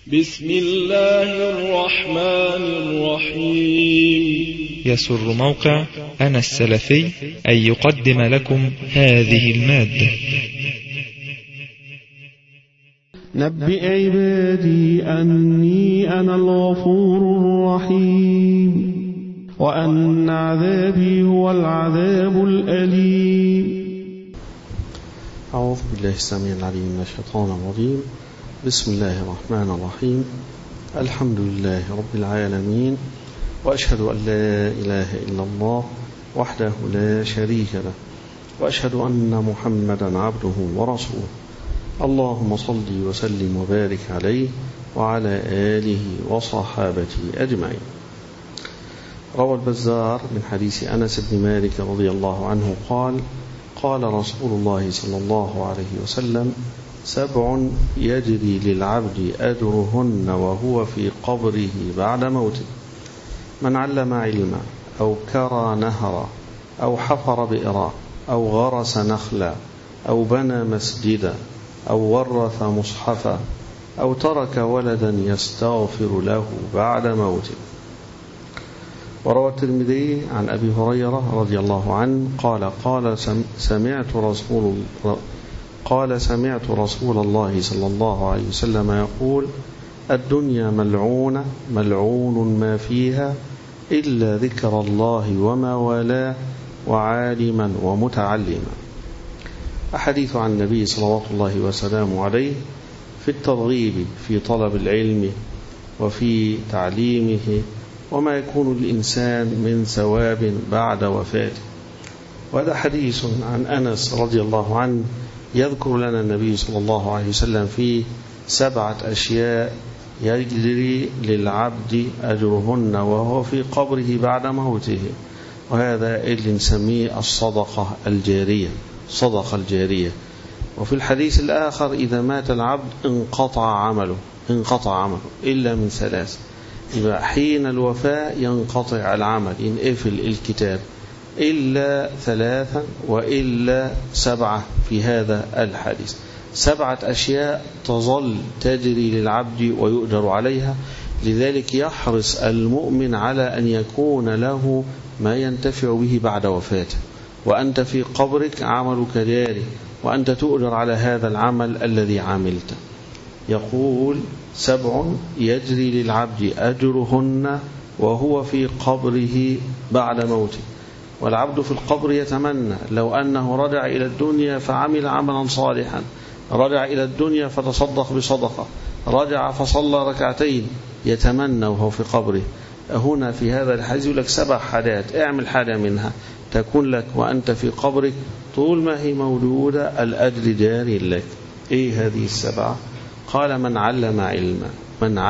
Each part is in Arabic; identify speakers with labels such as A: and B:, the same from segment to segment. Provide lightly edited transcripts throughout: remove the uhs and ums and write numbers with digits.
A: بسم الله الرحمن الرحيم.
B: يسر موقع أنا السلفي أن يقدم لكم هذه المادة.
C: نبئ عبادي أني أنا الغفور الرحيم وأن عذابي هو العذاب الأليم.
D: أعوذ بالله السميع العليم من الشيطان الرجيم. بسم الله الرحمن الرحيم. الحمد لله رب العالمين، وأشهد أن لا إله إلا الله وحده لا شريك له، وأشهد أن محمدا عبده ورسوله. اللهم صل وسلم وبارك عليه وعلى آله وصحابته أجمعين. روى البزار من حديث أنس بن مالك رضي الله عنه قال: قال رسول الله صلى الله عليه وسلم: 7 يجري للعبد أجرهن وهو في قبره بعد موته: من علم علما، أو كرى نهرا، أو حفر بئرا، أو غرس نخلا، أو بنى مسجدا، أو ورث مصحفا، أو ترك ولدا يستغفر له بعد موته. وروى الترمذي عن أبي هريرة رضي الله عنه قال سمعت رسول الله صلى الله عليه وسلم يقول: الدنيا ملعونة ملعون ما فيها إلا ذكر الله وما والاه وعالما ومتعلما. أحاديث عن النبي صلوات الله وسلامه عليه في الترغيب في طلب العلم وفي تعليمه وما يكون للإنسان من ثواب بعد وفاته. وهذا حديث عن أنس رضي الله عنه يذكر لنا النبي صلى الله عليه وسلم فيه 7 أشياء يجري للعبد أجرهن وهو في قبره بعد موته، وهذا اللي نسميه الصدقة الجارية، صدقة الجارية. وفي الحديث الآخر: إذا مات العبد انقطع عمله إلا من 3. يبقى حين الوفاة ينقطع العمل، ينقفل الكتاب، إلا 3 وإلا 7 في هذا الحديث. 7 أشياء تظل تجري للعبد ويؤجر عليها. لذلك يحرص المؤمن على أن يكون له ما ينتفع به بعد وفاته، وأنت في قبرك عملك جاري، وأنت تؤجر على هذا العمل الذي عملته. يقول: 7 يجري للعبد أجرهن وهو في قبره بعد موته. والعبد في القبر يتمنى لو أنه رجع إلى الدنيا فعمل عملا صالحا، رجع إلى الدنيا فتصدق بصدقة، رجع فصلى 2 يتمنى وهو في قبره. هنا في هذا الحديث يقول لك 7 حاجات، اعمل حاجة منها تكون لك وأنت في قبرك طول ما هي موجودة الأجر جاري لك. إيه هذه 7؟ قال: من علم علما. من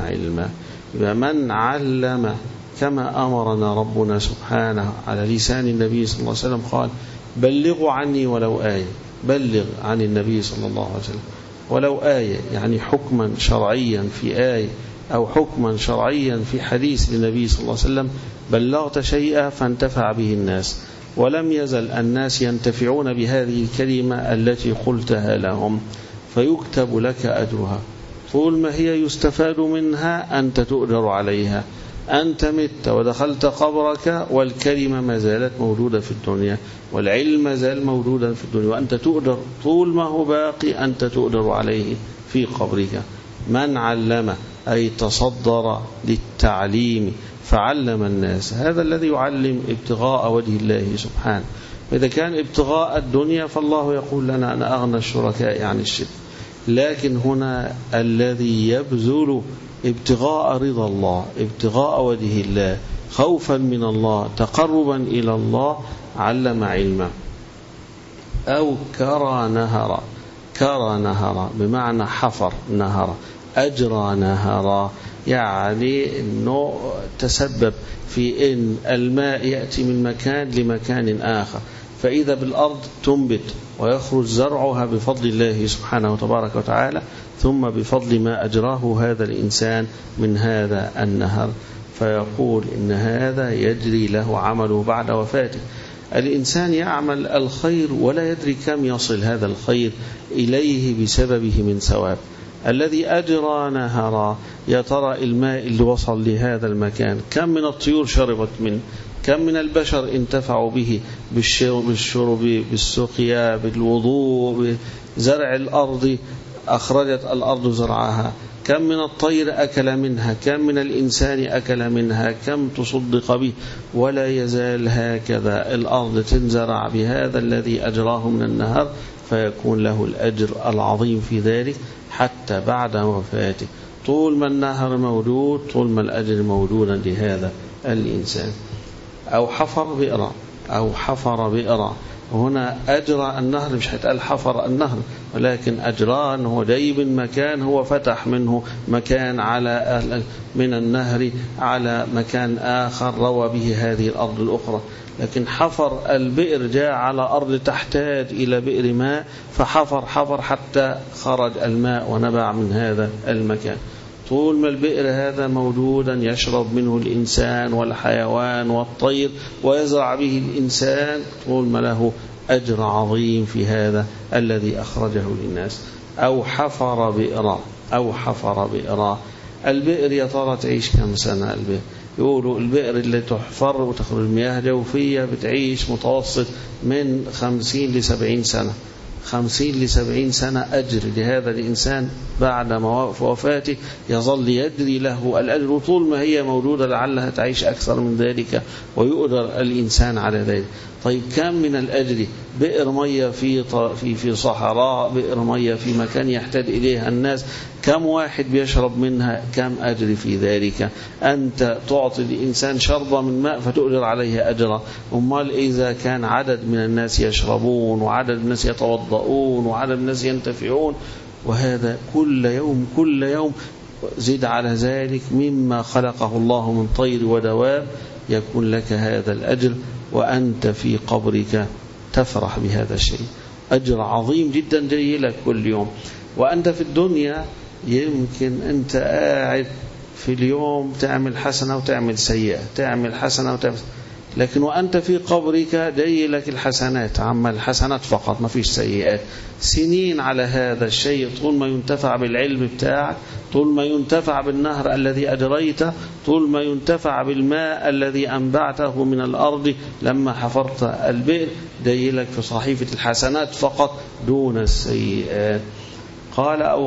D: علم كما أمرنا ربنا سبحانه على لسان النبي صلى الله عليه وسلم، قال: بلغوا عني ولو آية. بلغ عن النبي صلى الله عليه وسلم ولو آية، يعني حكما شرعيا في آية أو حكما شرعيا في حديث للنبي صلى الله عليه وسلم. بلغت شيئا فانتفع به الناس، ولم يزل الناس ينتفعون بهذه الكلمة التي قلتها لهم، فيكتب لك أجرها طول ما هي يستفاد منها، أنت تؤجر عليها. أنت مت ودخلت قبرك والكلمة ما زالت موجودة في الدنيا، والعلم ما زال موجودا في الدنيا، وأنت تؤجر طول ما هو باقي، أنت تؤجر عليه في قبرك. من علم أي تصدر للتعليم فعلم الناس، هذا الذي يعلم ابتغاء وجه الله سبحانه. وإذا كان ابتغاء الدنيا فالله يقول لنا: أنا أغنى الشركاء عن الشرك. لكن هنا الذي يبذل ابتغاء رضا الله، ابتغاء وجه الله، خوفا من الله، تقربا إلى الله، علم علما. أو كرى نهرا بمعنى حفر نهرا، أجرى نهرا، يعني أنه تسبب في أن الماء يأتي من مكان لمكان آخر، فإذا بالأرض تنبت ويخرج زرعها بفضل الله سبحانه وتبارك وتعالى، ثم بفضل ما أجراه هذا الإنسان من هذا النهر. فيقول إن هذا يجري له عمله بعد وفاته. الإنسان يعمل الخير ولا يدري كم يصل هذا الخير إليه بسببه من ثواب. الذي أجرى نهرا. يا ترى الماء اللي وصل لهذا المكان كم من الطيور شربت منه، كم من البشر انتفعوا به بالشرب بالسقيا بالوضوء بزرع الأرض، أخرجت الأرض زرعها، كم من الطير أكل منها، كم من الإنسان أكل منها، كم تصدق به. ولا يزال هكذا الأرض تنزرع بهذا الذي أجراه من النهر، فيكون له الأجر العظيم في ذلك حتى بعد وفاته. طول ما النهر موجود طول ما الأجر موجودا لهذا الإنسان. أو حفر بئرا، هنا أجرى النهر، مش هيتقال حفر النهر، ولكن أجرى أنه جايب مكان هو فتح منه مكان على من النهر على مكان آخر روى به هذه الأرض الأخرى. لكن حفر البئر جاء على أرض تحتاج إلى بئر ماء، فحفر حتى خرج الماء ونبع من هذا المكان. طول ما البئر هذا موجودا يشرب منه الإنسان والحيوان والطير ويزرع به الإنسان، طول ما له أجر عظيم في هذا الذي أخرجه للناس. أو حفر بئرا. البئر يا ترى تعيش كم سنة؟ البئر يقولوا البئر اللي تحفر وتخرج المياه جوفية بتعيش متوسط من 50 ل70 سنة. 50 ل70 سنة أجر لهذا الإنسان بعد وفاته، يظل يجري له الأجر طول ما هي موجودة، لعلها تعيش أكثر من ذلك ويؤجر الإنسان على ذلك. طيب كم من الأجر؟ بئر مية في صحراء، بئر مية في مكان يحتاج إليها الناس، كم واحد بيشرب منها؟ كم أجر في ذلك؟ أنت تعطي الإنسان شربة من ماء فتؤجر عليه أجرا، أمال إذا كان عدد من الناس يشربون وعدد الناس يتوضؤون وعدد الناس ينتفعون، وهذا كل يوم زد على ذلك مما خلقه الله من طير ودواب، يكون لك هذا الأجر وأنت في قبرك تفرح بهذا الشيء. أجر عظيم جدا جاي لك كل يوم. وأنت في الدنيا يمكن أنت قاعد في اليوم تعمل حسنة وتعمل سيئة، تعمل حسنة وتعمل، لكن وأنت في قبرك جاي لك الحسنات، عمل الحسنات فقط ما فيش سيئات. سنين على هذا الشيء، طول ما ينتفع بالعلم بتاعك، طول ما ينتفع بالنهر الذي أجريته، طول ما ينتفع بالماء الذي أنبعته من الأرض لما حفرت البئر، جاي لك في صحيفة الحسنات فقط دون السيئات. قال أو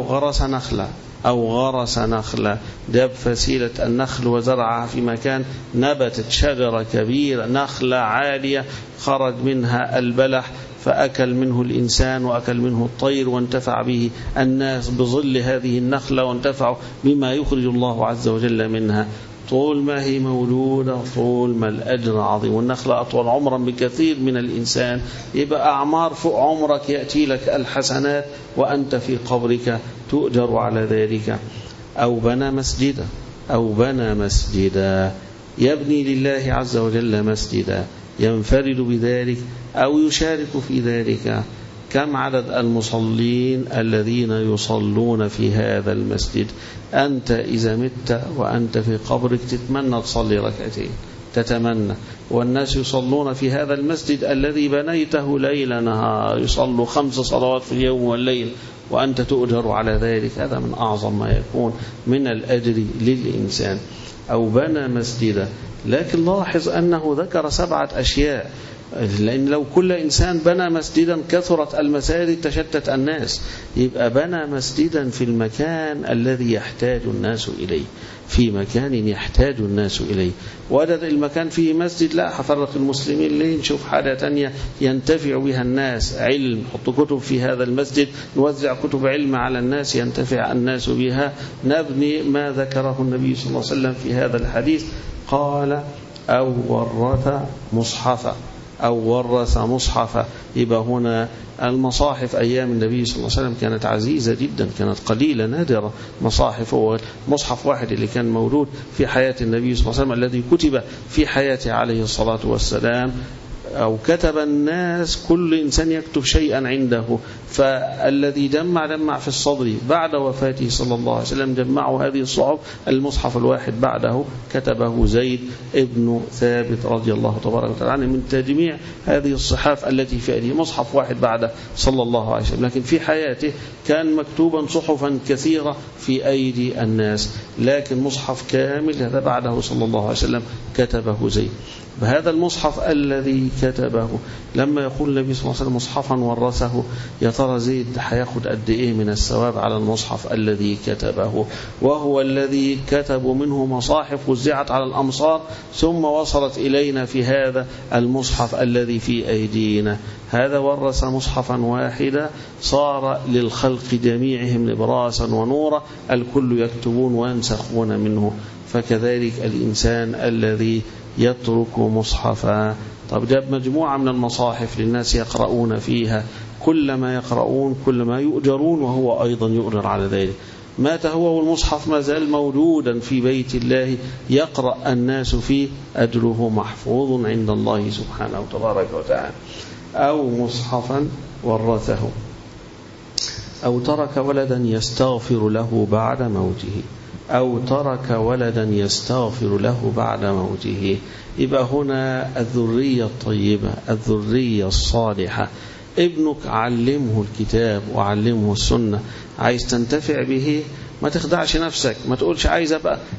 D: غرس نخلة، جاب فسيلة النخل وزرعها في مكان نبتت شجرة كبيرة نخلة عالية، خرج منها البلح فأكل منه الإنسان وأكل منه الطير وانتفع به الناس بظل هذه النخلة، وانتفعوا بما يخرج الله عز وجل منها. طول ما هي موجودة طول ما الأجر عظيم. والنخلة أطول عمرا بكثير من الإنسان، يبقى أعمار فوق عمرك يأتي لك الحسنات وأنت في قبرك تؤجر على ذلك. أو بنى مسجدا يبني لله عز وجل مسجدا، ينفرد بذلك أو يشارك في ذلك. كم عدد المصلين الذين يصلون في هذا المسجد؟ أنت إذا مت وأنت في قبرك تتمنى تصلي ركعتين، تتمنى، والناس يصلون في هذا المسجد الذي بنيته ليل نهار، يصلوا 5 صلوات في اليوم والليل وأنت تؤجر على ذلك. هذا من أعظم ما يكون من الأجر للإنسان. أو بنى مسجدا، لكن لاحظ أنه ذكر 7 أشياء، لأن لو كل إنسان بنى مسجدا كثرت المساجد تشتت الناس. يبقى بنى مسجدا في المكان الذي يحتاج الناس إليه، في مكان يحتاج الناس إليه. وجد المكان فيه مسجد، لا حفرق المسلمين ليه، نشوف حاجة تانية ينتفع بها الناس، علم، حط كتب في هذا المسجد، نوزع كتب علم على الناس ينتفع الناس بها، نبني ما ذكره النبي صلى الله عليه وسلم في هذا الحديث. قال أو ورث مصحفا. يبقى هنا المصاحف أيام النبي صلى الله عليه وسلم كانت عزيزة جدا، كانت قليلة نادرة. مصاحف هو مصحف واحد اللي كان موجود في حياة النبي صلى الله عليه وسلم الذي كتب في حياته عليه الصلاة والسلام، أو كتب الناس كل إنسان يكتب شيئا عنده، فالذي جمع في الصدر بعد وفاته صلى الله عليه وسلم جمعوا هذه الصحف. المصحف الواحد بعده كتبه زيد ابن ثابت رضي الله تبارك وتعالى عنه من تجميع هذه الصحاف التي في أيديه. مصحف واحد بعد صلى الله عليه وسلم، لكن في حياته كان مكتوبا صحفا كثيرة في أيدي الناس، لكن مصحف كامل هذا بعده صلى الله عليه وسلم كتبه زيد. بهذا المصحف الذي كتبه لما يقول النبي صلى الله عليه وسلم مصحفا ورثه، يا ترى زيد هياخد قد ايه من الثواب على المصحف الذي كتبه، وهو الذي كتبوا منه مصاحف وزعت على الأمصار ثم وصلت إلينا في هذا المصحف الذي في أيدينا. هذا ورث مصحفا واحدا صار للخلق جميعهم نبراسا ونورا، الكل يكتبون وينسخون منه. فكذلك الإنسان الذي يترك مصحفا. طب جاب مجموعة من المصاحف للناس يقرؤون فيها، كلما يقرؤون كلما يؤجرون، وهو أيضا يؤجر على ذلك. مات هو والمصحف ما زال موجودا في بيت الله يقرأ الناس فيه، أجره محفوظ عند الله سبحانه وتبارك وتعالى. أو مصحفا ورثه، أو ترك ولدا يستغفر له بعد موته، أو ترك ولدا يستغفر له بعد موته. يبقى هنا الذرية الطيبة، الذرية الصالحة. ابنك علمه الكتاب وعلمه السنة، عايز تنتفع به ما تخدعش نفسك، ما تقولش عايز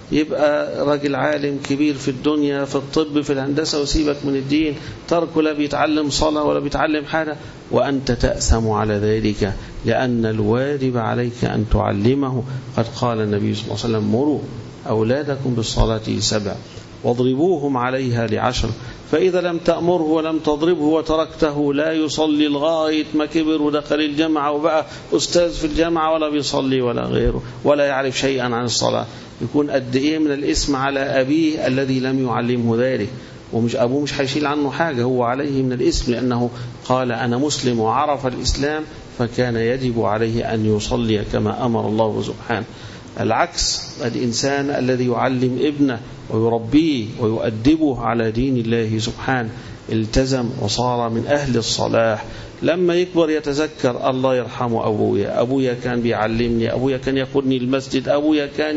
D: يبقى راجل عالم كبير في الدنيا في الطب في الهندسة وسيبك من الدين، تركه لا بيتعلم صلاة ولا بيتعلم حاجة، وأنت تأثم على ذلك، لأن الواجب عليك أن تعلمه. قد قال النبي صلى الله عليه وسلم مروا أولادكم بالصلاة 7 واضربوهم عليها 10، فإذا لم تأمره ولم تضربه وتركته لا يصلي لغاية ما كبر ودخل الجامعة وبقى أستاذ في الجامعة ولا بيصلي ولا غيره ولا يعرف شيئا عن الصلاة، يكون قد إيه من الإثم على أبيه الذي لم يعلمه ذلك. ومش أبوه مش هيشيل عنه حاجة، هو عليه من الإثم، لأنه قال أنا مسلم وعرف الإسلام فكان يجب عليه أن يصلي كما أمر الله سبحانه. العكس، الإنسان الذي يعلم ابنه ويربيه ويؤدبه على دين الله سبحانه التزم وصار من أهل الصلاح. لما يكبر يتذكر الله يرحمه أبويا كان بيعلمني، أبويا كان يقودني المسجد، أبويا كان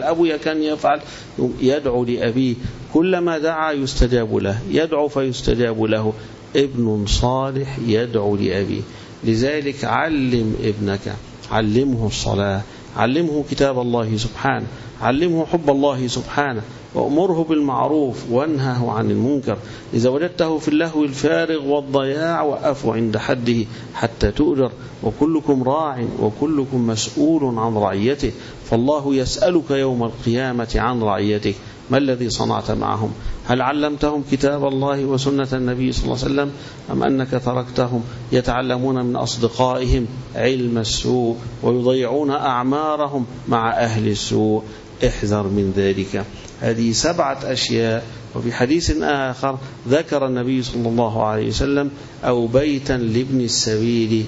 D: يفعل، يدعو لأبيه، كلما دعا يستجاب له، يدعو فيستجاب له. ابن صالح يدعو لأبيه. لذلك علم ابنك، علمه الصلاة، علمه كتاب الله سبحانه، علمه حب الله سبحانه، وأمره بالمعروف وانهه عن المنكر. إذا وجدته في اللهو الفارغ والضياع وقفوا عند حده حتى تؤجر. وكلكم راع وكلكم مسؤول عن رعيته، فالله يسألك يوم القيامة عن رعيتك. ما الذي صنعت معهم؟ هل علمتهم كتاب الله وسنة النبي صلى الله عليه وسلم، أم أنك تركتهم يتعلمون من أصدقائهم علم السوء ويضيعون أعمارهم مع أهل السوء؟ احذر من ذلك. هذه 7 أشياء. وفي حديث آخر ذكر النبي صلى الله عليه وسلم أو بيتا لابن السبيل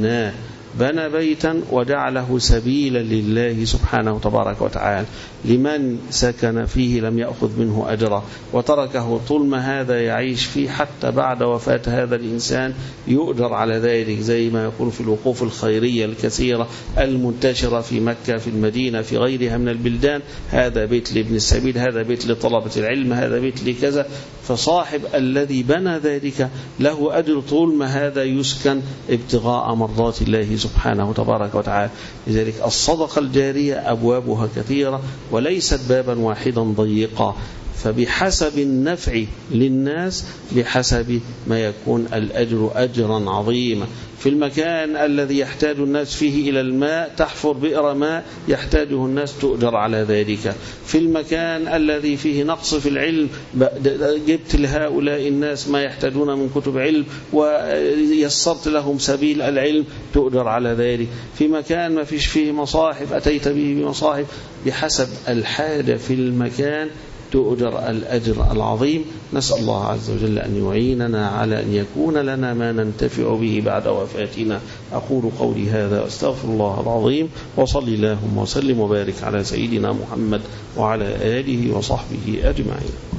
D: بنى بيتا وجعله سبيلا لله سبحانه وتبارك وتعالى، لمن سكن فيه لم يأخذ منه أجرا، وتركه طول ما هذا يعيش فيه حتى بعد وفاة هذا الإنسان يؤجر على ذلك، زي ما يقول في الوقوف الخيرية الكثيرة المنتشرة في مكة في المدينة في غيرها من البلدان، هذا بيت لابن السبيل، هذا بيت لطلبة العلم، هذا بيت لكذا. فصاحب الذي بنى ذلك له أجر طول ما هذا يسكن ابتغاء مرضات الله سبحانه تبارك وتعالى. لذلك الصدقة الجارية أبوابها كثيرة وليست بابا واحدا ضيقا، فبحسب النفع للناس بحسب ما يكون الأجر أجرا عظيما. في المكان الذي يحتاج الناس فيه إلى الماء تحفر بئر ماء يحتاجه الناس تؤجر على ذلك. في المكان الذي فيه نقص في العلم جبت لهؤلاء الناس ما يحتاجون من كتب علم ويسرت لهم سبيل العلم تؤجر على ذلك. في مكان ما فيش فيه مصاحف أتيت به بمصاحف، بحسب الحاجة في المكان تؤجر الأجر العظيم. نسأل الله عز وجل أن يعيننا على أن يكون لنا ما ننتفع به بعد وفاتنا. أقول قولي هذا واستغفر الله العظيم، وصل اللهم وسلم وبارك على سيدنا محمد وعلى آله وصحبه أجمعين.